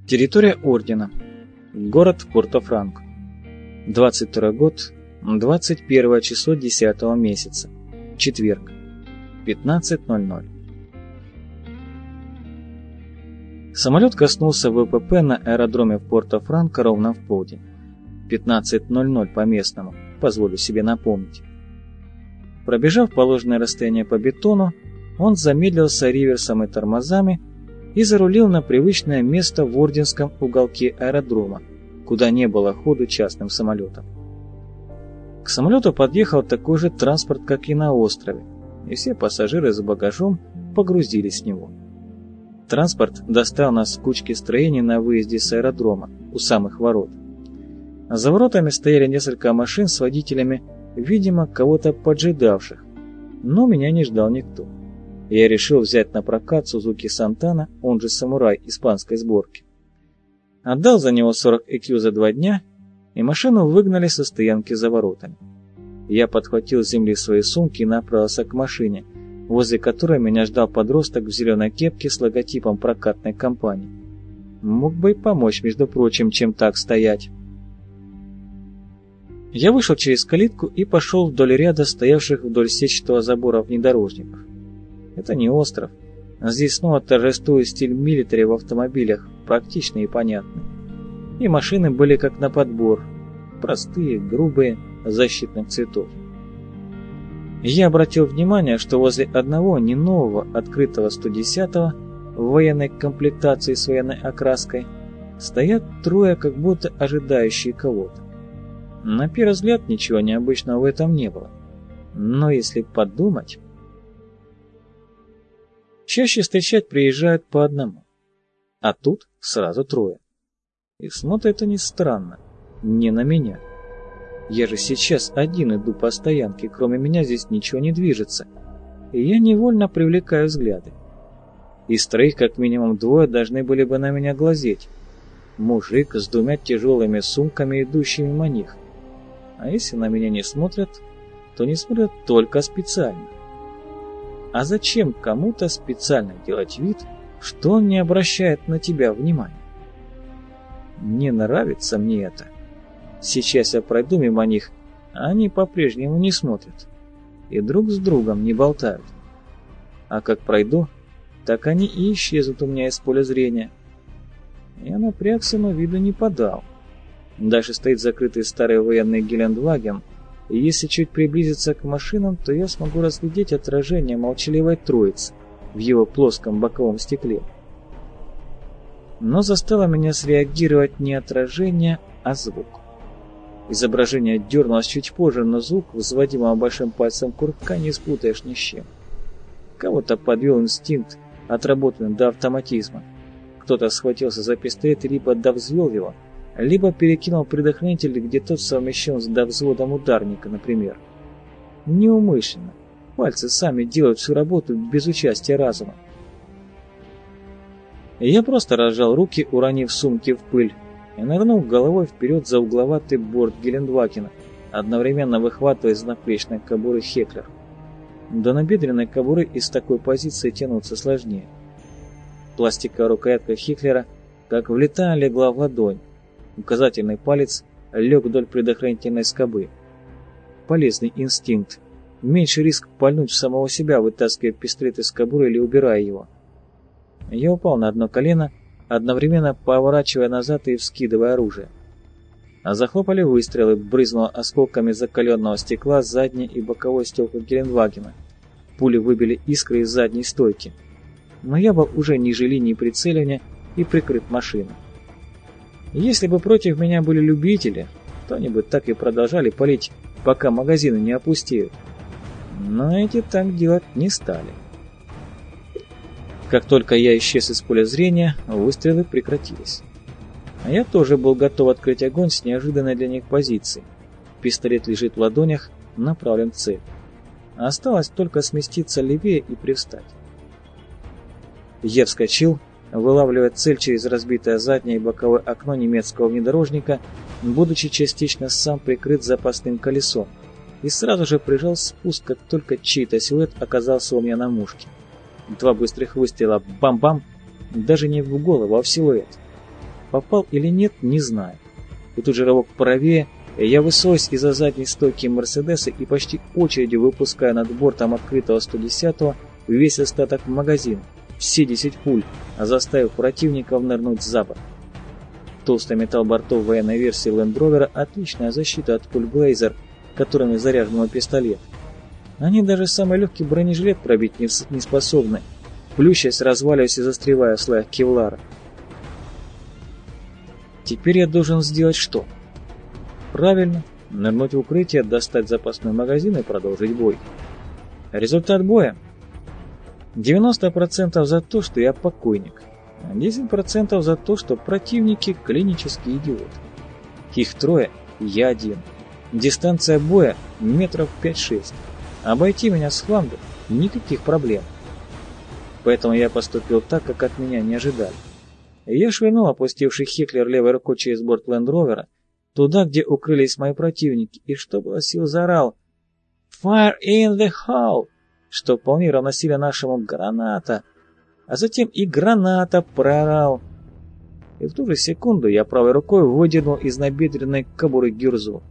Территория Ордена. Город Порто-Франко. 22 год, 21 число 10 месяца. Четверг. 15:00. Самолет коснулся ВПП на аэродроме в Порто-Франко ровно в полдень. 15:00 по местному, позволю себе напомнить. Пробежав положенное расстояние по бетону, он замедлился реверсом и тормозами и зарулил на привычное место в Орденском уголке аэродрома, куда не было ходу частным самолетам. К самолету подъехал такой же транспорт, как и на острове, и все пассажиры с багажом погрузились в него. Транспорт доставил нас с кучки строений на выезде с аэродрома, у самых ворот. За воротами стояли несколько машин с водителями, видимо, кого-то поджидавших, но меня не ждал никто. Я решил взять на прокат Сузуки Сантана, он же Самурай испанской сборки. Отдал за него 40 EQ за 2 дня, и машину выгнали со стоянки за воротами. Я подхватил с земли свои сумки и направился к машине, возле которой меня ждал подросток в зеленой кепке с логотипом прокатной компании. Мог бы и помочь, между прочим, чем так стоять. Я вышел через калитку и пошел вдоль ряда стоявших вдоль сетчатого забора внедорожников. Это не остров. Здесь снова торжествует стиль милитари в автомобилях, практичный и понятный. И машины были как на подбор, простые, грубые, защитных цветов. Я обратил внимание, что возле одного не нового, открытого 110-го, в военной комплектации с военной окраской, стоят трое, как будто ожидающие кого-то. На первый взгляд ничего необычного в этом не было. Но если подумать... Чаще встречать приезжают по одному, а тут сразу трое. И смотрят они странно, не на меня. Я же сейчас один иду по стоянке, кроме меня здесь ничего не движется, и я невольно привлекаю взгляды. Из троих как минимум двое должны были бы на меня глазеть. Мужик с 2 тяжелыми сумками, идущими мимо них. А если на меня не смотрят, то не смотрят только специально. А зачем кому-то специально делать вид, что он не обращает на тебя внимания? Не нравится мне это. Сейчас я пройду мимо них, а они по-прежнему не смотрят и друг с другом не болтают. А как пройду, так они и исчезнут у меня из поля зрения. Я напрягся, но виду не подал. Дальше стоит закрытый старый военный Гелендваген, и если чуть приблизиться к машинам, то я смогу разглядеть отражение молчаливой троицы в его плоском боковом стекле. Но заставило меня среагировать не отражение, а звук. Изображение дернулось чуть позже, но звук, взводимого большим пальцем курка, не спутаешь ни с чем. Кого-то подвел инстинкт, отработанный до автоматизма. Кто-то схватился за пистолет и либо довзвел его, либо перекинул предохранитель, где тот совмещен с довзводом ударника, например. Неумышленно. Пальцы сами делают всю работу без участия разума. Я просто разжал руки, уронив сумки в пыль, и нырнул головой вперед за угловатый борт Гелендвагена, одновременно выхватывая из наплечной кобуры Хеклер. До набедренной кобуры из такой позиции тянуться сложнее. Пластиковая рукоятка Хеклера, как влетая, легла в ладонь. Указательный палец лег вдоль предохранительной скобы. Полезный инстинкт. Меньше риск пальнуть в самого себя, вытаскивая пистолет из кобуры или убирая его. Я упал на одно колено, одновременно поворачивая назад и вскидывая оружие. А захлопали выстрелы, брызнуло осколками закаленного стекла задней и боковой стекла Гелендвагена. Пули выбили искры из задней стойки. Но я был уже ниже линии прицеливания и прикрыт машиной. Если бы против меня были любители, то они бы так и продолжали палить, пока магазины не опустеют. Но эти так делать не стали. Как только я исчез из поля зрения, выстрелы прекратились. А я тоже был готов открыть огонь с неожиданной для них позиции. Пистолет лежит в ладонях, направлен в цель. Осталось только сместиться левее и привстать. Я вскочил, вылавливая цель через разбитое заднее и боковое окно немецкого внедорожника, будучи частично сам прикрыт запасным колесом, и сразу же прижал спуск, как только чей-то силуэт оказался у меня на мушке. 2 быстрых выстрела, бам-бам, даже не в голову, а в силуэт. Попал или нет, не знаю. И тут же рывок правее, и я высуюсь из-за задней стойки Мерседеса и почти очередью выпускаю над бортом открытого 110-го весь остаток магазина, все 10 пуль, заставив противников нырнуть за борт. Толстый металл бортов военной версии Land Rover — отличная защита от пуль Глейзер, которыми заряжен мой пистолет. Они даже самый легкий бронежилет пробить не способны, плющась, разваливаясь и застревая в слоях кевлара. Теперь я должен сделать что? Правильно, нырнуть в укрытие, достать запасной магазин и продолжить бой. Результат боя? 90% за то, что я покойник, а 10% за то, что противники — клинические идиоты. Их трое, я один. Дистанция боя метров 5-6. Обойти меня с фланга — никаких проблем. Поэтому я поступил так, как от меня не ожидали. Я швырнул опустивший Хеклер левой рукой через борт Лендровера туда, где укрылись мои противники, и что было сил заорал «Fire in the hole!», что вполне равносильно нашему «граната», а затем и граната проорал. И в ту же секунду я правой рукой выдернул из набедренной кобуры гюрзу.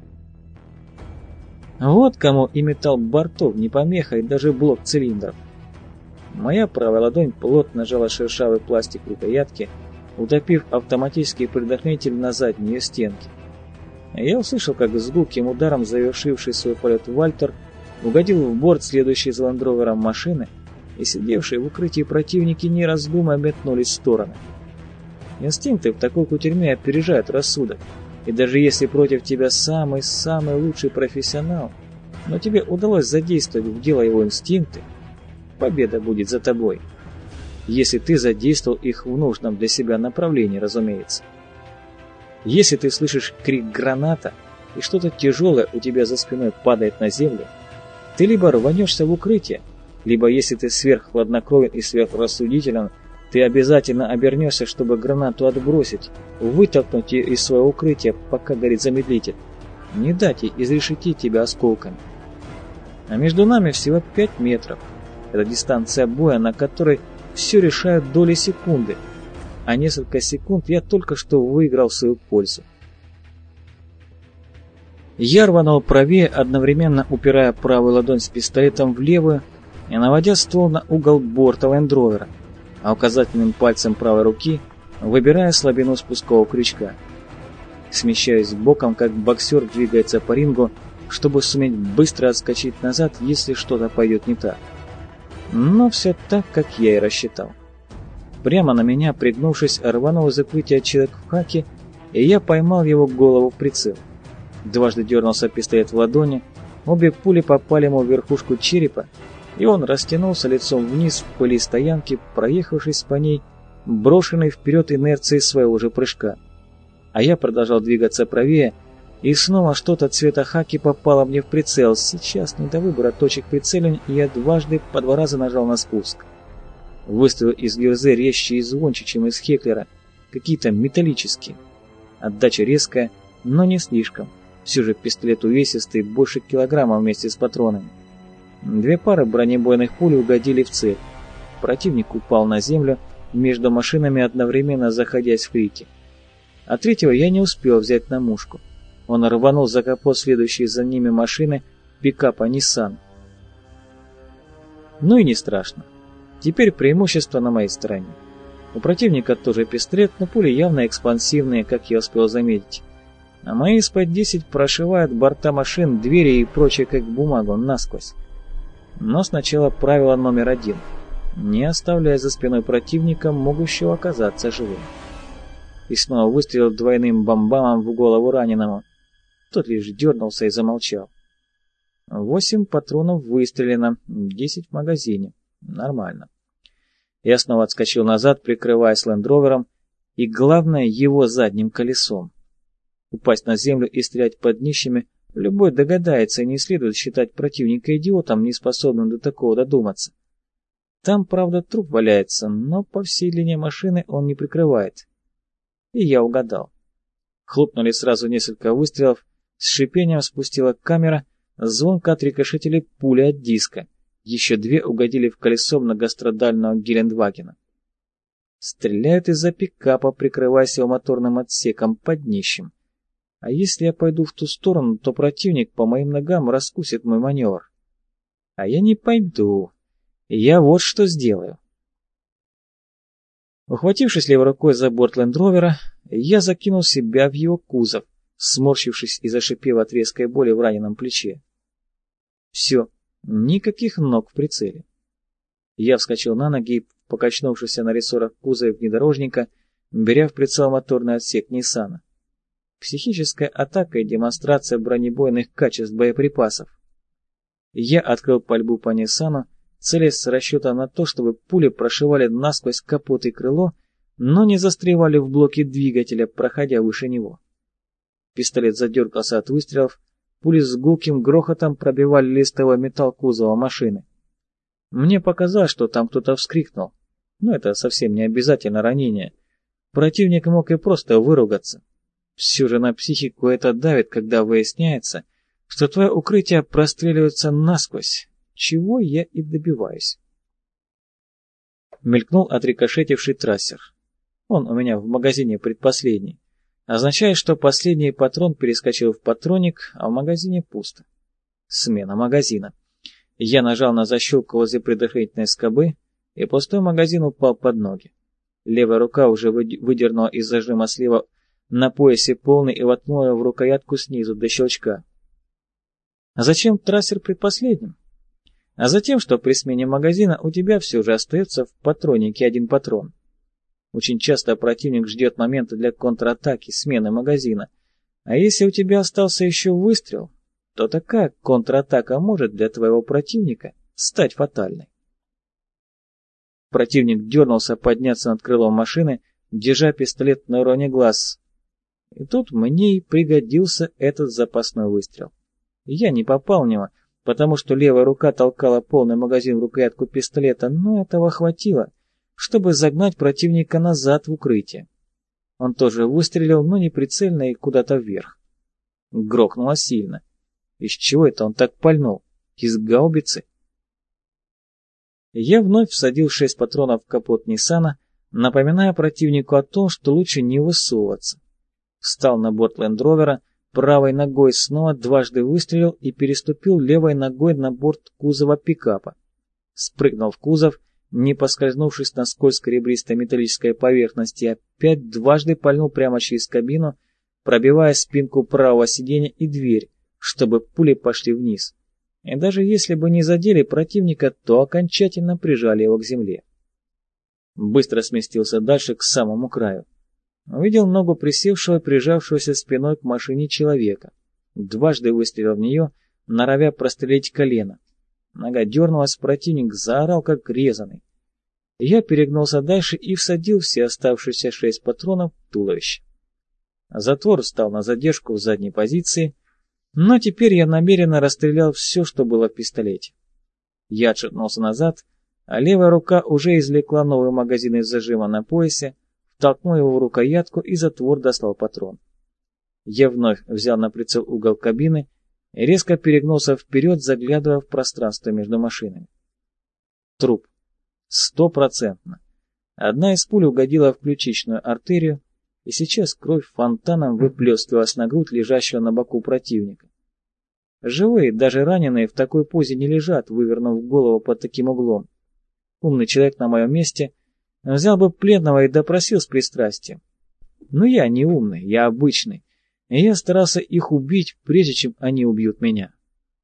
Вот кому и металл бортов не помеха, и даже блок цилиндров. Моя правая ладонь плотно сжала шершавый пластик рукоятки, утопив автоматический предохранитель на задней стенке. Я услышал, как с гулким ударом завершивший свой полет Вальтер угодил в борт следующей за ландровером машины, и сидевшие в укрытии противники, не раздумывая, метнулись в стороны. Инстинкты в такой кутерьме опережают рассудок, и даже если против тебя самый-самый лучший профессионал, но тебе удалось задействовать в дело его инстинкты, победа будет за тобой. Если ты задействовал их в нужном для себя направлении, разумеется. Если ты слышишь крик «граната» и что-то тяжелое у тебя за спиной падает на землю, ты либо рванешься в укрытие, либо, если ты сверххладнокровен и сверхрассудителен, ты обязательно обернешься, чтобы гранату отбросить, вытолкнуть ее из своего укрытия, пока горит замедлитель, не дать ей изрешетить тебя осколками. А между нами всего 5 метров. Это дистанция боя, на которой все решают доли секунды, а несколько секунд я только что выиграл в свою пользу. Я рванул правее, одновременно упирая правую ладонь с пистолетом в левую и наводя ствол на угол борта лендровера, а указательным пальцем правой руки выбирая слабину спускового крючка. Смещаюсь боком, как боксер двигается по рингу, чтобы суметь быстро отскочить назад, если что-то пойдет не так. Но все так, как я и рассчитал. Прямо на меня, пригнувшись, рванул из укрытия человек в хаке, и я поймал его голову в прицел. Дважды дернулся пистолет в ладони, обе пули попали ему в верхушку черепа, и он растянулся лицом вниз в пыли стоянки, проехавшись по ней, брошенной вперед инерцией своего же прыжка. А я продолжал двигаться правее, и снова что-то цвета хаки попало мне в прицел. Сейчас не до выбора точек прицеливания, и я дважды по 2 раза нажал на спуск. Выстрел из гюрзы резче и звонче, чем из Хеклера, какие-то металлические. Отдача резкая, но не слишком. Все же пистолет увесистый, больше килограмма вместе с патронами. 2 пары бронебойных пуль угодили в цель. Противник упал на землю, между машинами одновременно заходясь в крики. А третьего я не успел взять на мушку. Он рванул за капот следующей за ними машины пикапа Nissan. Ну и не страшно. Теперь преимущество на моей стороне. У противника тоже пистолет, но пули явно экспансивные, как я успел заметить. А мои из-под 10 прошивают борта машин, двери и прочее, как бумагу, насквозь. Но сначала правило номер 1. Не оставляя за спиной противника, могущего оказаться живым. И снова выстрелил двойным бамбамом в голову раненому. Тот лишь дернулся и замолчал. 8 патронов выстрелено, 10 в магазине. Нормально. Я снова отскочил назад, прикрываясь лендровером и, главное, его задним колесом. Упасть на землю и стрелять под днищами любой догадается, и не следует считать противника идиотом, не способным до такого додуматься. Там, правда, труп валяется, но по всей длине машины он не прикрывает. И я угадал. Хлопнули сразу несколько выстрелов, с шипением спустила камера, звонко отрикошетили пули от диска. Еще 2 угодили в колесо многострадального Гелендвагена. Стреляют из-за пикапа, прикрываясь его моторным отсеком под днищем. А если я пойду в ту сторону, то противник по моим ногам раскусит мой маневр. А я не пойду. Я вот что сделаю. Ухватившись левой рукой за борт лендровера, я закинул себя в его кузов, сморщившись и зашипев от резкой боли в раненом плече. Все, никаких ног в прицеле. Я вскочил на ноги и, покачнувшись на рессорах кузова внедорожника, беря в прицел моторный отсек Ниссана. Психическая атака и демонстрация бронебойных качеств боеприпасов. Я открыл пальбу по Ниссану, целясь с расчетом на то, чтобы пули прошивали насквозь капот и крыло, но не застревали в блоке двигателя, проходя выше него. Пистолет задергался от выстрелов, пули с гулким грохотом пробивали листовой металл кузова машины. Мне показалось, что там кто-то вскрикнул, но это совсем не обязательно ранение. Противник мог и просто выругаться. Все же на психику это давит, когда выясняется, что твое укрытие простреливается насквозь, чего я и добиваюсь. Мелькнул отрикошетивший трассер. Он у меня в магазине предпоследний. Означает, что последний патрон перескочил в патроник, а в магазине пусто. Смена магазина. Я нажал на защелку возле предохранительной скобы, и пустой магазин упал под ноги. Левая рука уже выдернула из зажима слива на поясе полный и воткнула в рукоятку снизу до щелчка. А зачем трассер предпоследним? А затем, что при смене магазина у тебя все же остается в патронике один патрон. Очень часто противник ждет момента для контратаки, смены магазина. А если у тебя остался еще выстрел, то такая контратака может для твоего противника стать фатальной. Противник дернулся подняться над крылом машины, держа пистолет на уровне глаз. И тут мне и пригодился этот запасной выстрел. Я не попал в него, потому что левая рука толкала полный магазин в рукоятку пистолета, но этого хватило, чтобы загнать противника назад в укрытие. Он тоже выстрелил, но не прицельно и куда-то вверх. Грохнуло сильно. Из чего это он так пальнул? Из гаубицы? Я вновь всадил 6 патронов в капот Ниссана, напоминая противнику о том, что лучше не высовываться. Встал на борт лендровера, правой ногой снова дважды выстрелил и переступил левой ногой на борт кузова пикапа. Спрыгнул в кузов, не поскользнувшись на скользкой ребристой металлической поверхности, опять дважды пальнул прямо через кабину, пробивая спинку правого сиденья и дверь, чтобы пули пошли вниз. И даже если бы не задели противника, то окончательно прижали его к земле. Быстро сместился дальше к самому краю. Увидел ногу присевшего и прижавшегося спиной к машине человека. Дважды выстрелил в нее, норовя прострелить колено. Нога дернулась, противник заорал, как резаный. Я перегнулся дальше и всадил все оставшиеся 6 патронов в туловище. Затвор встал на задержку в задней позиции, но теперь я намеренно расстрелял все, что было в пистолете. Я отшатнулся назад, а левая рука уже извлекла новый магазин из зажима на поясе, втолкнул его в рукоятку и затвор достал патрон. Я вновь взял на прицел угол кабины и резко перегнулся вперед, заглядывая в пространство между машинами. Труп. 100%. Одна из пуль угодила в ключичную артерию, и сейчас кровь фонтаном выплескивалась на грудь лежащего на боку противника. Живые, даже раненые, в такой позе не лежат, вывернув голову под таким углом. Умный человек на моем месте взял бы пленного и допросил с пристрастием. Но я не умный, я обычный, и я старался их убить, прежде чем они убьют меня.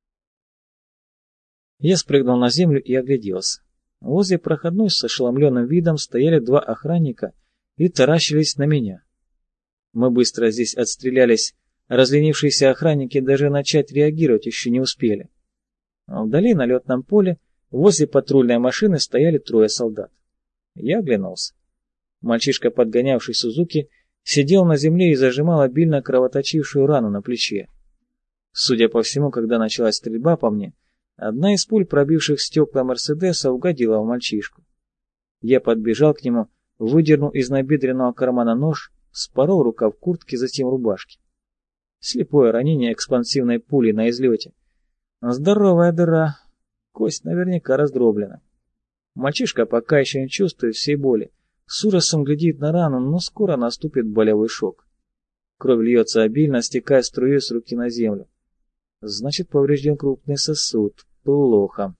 Я спрыгнул на землю и огляделся. Возле проходной с ошеломленным видом стояли 2 охранника и таращились на меня. Мы быстро здесь отстрелялись, разленившиеся охранники даже начать реагировать еще не успели. А вдали на летном поле возле патрульной машины стояли 3 солдат. Я оглянулся. Мальчишка, подгонявший Сузуки, сидел на земле и зажимал обильно кровоточившую рану на плече. Судя по всему, когда началась стрельба по мне, одна из пуль, пробивших стекла Мерседеса, угодила в мальчишку. Я подбежал к нему, выдернул из набедренного кармана нож, спорол рукав куртки, затем рубашки. Слепое ранение экспансивной пули на излете. Здоровая дыра. Кость наверняка раздроблена. Мальчишка пока еще не чувствует всей боли. С ужасом глядит на рану, но скоро наступит болевой шок. Кровь льется обильно, стекая струей с руки на землю. Значит, поврежден крупный сосуд. Плохо.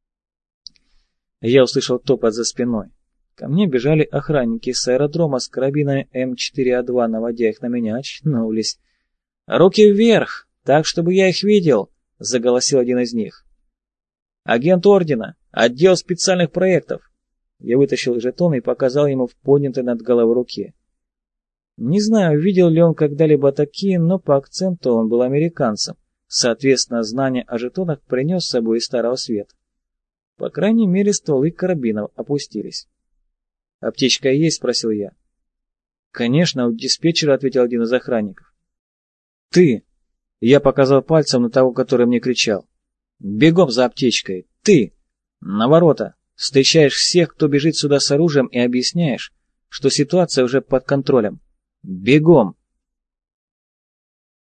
Я услышал топот за спиной. Ко мне бежали охранники с аэродрома с карабинами М4А2, наводя их на меня, очнулись. «Руки вверх, так, чтобы я их видел!» — заголосил один из них. «Агент Ордена, отдел специальных проектов!» Я вытащил жетон и показал ему в поднятой над головой руке. Не знаю, видел ли он когда-либо такие, но по акценту он был американцем. Соответственно, знания о жетонах принес с собой из Старого Света. По крайней мере, стволы карабинов опустились. «Аптечка есть?» — спросил я. «Конечно, у диспетчера», — ответил один из охранников. «Ты!» — я показал пальцем на того, который мне кричал. «Бегом за аптечкой! Ты! На ворота! Встречаешь всех, кто бежит сюда с оружием, и объясняешь, что ситуация уже под контролем. Бегом!»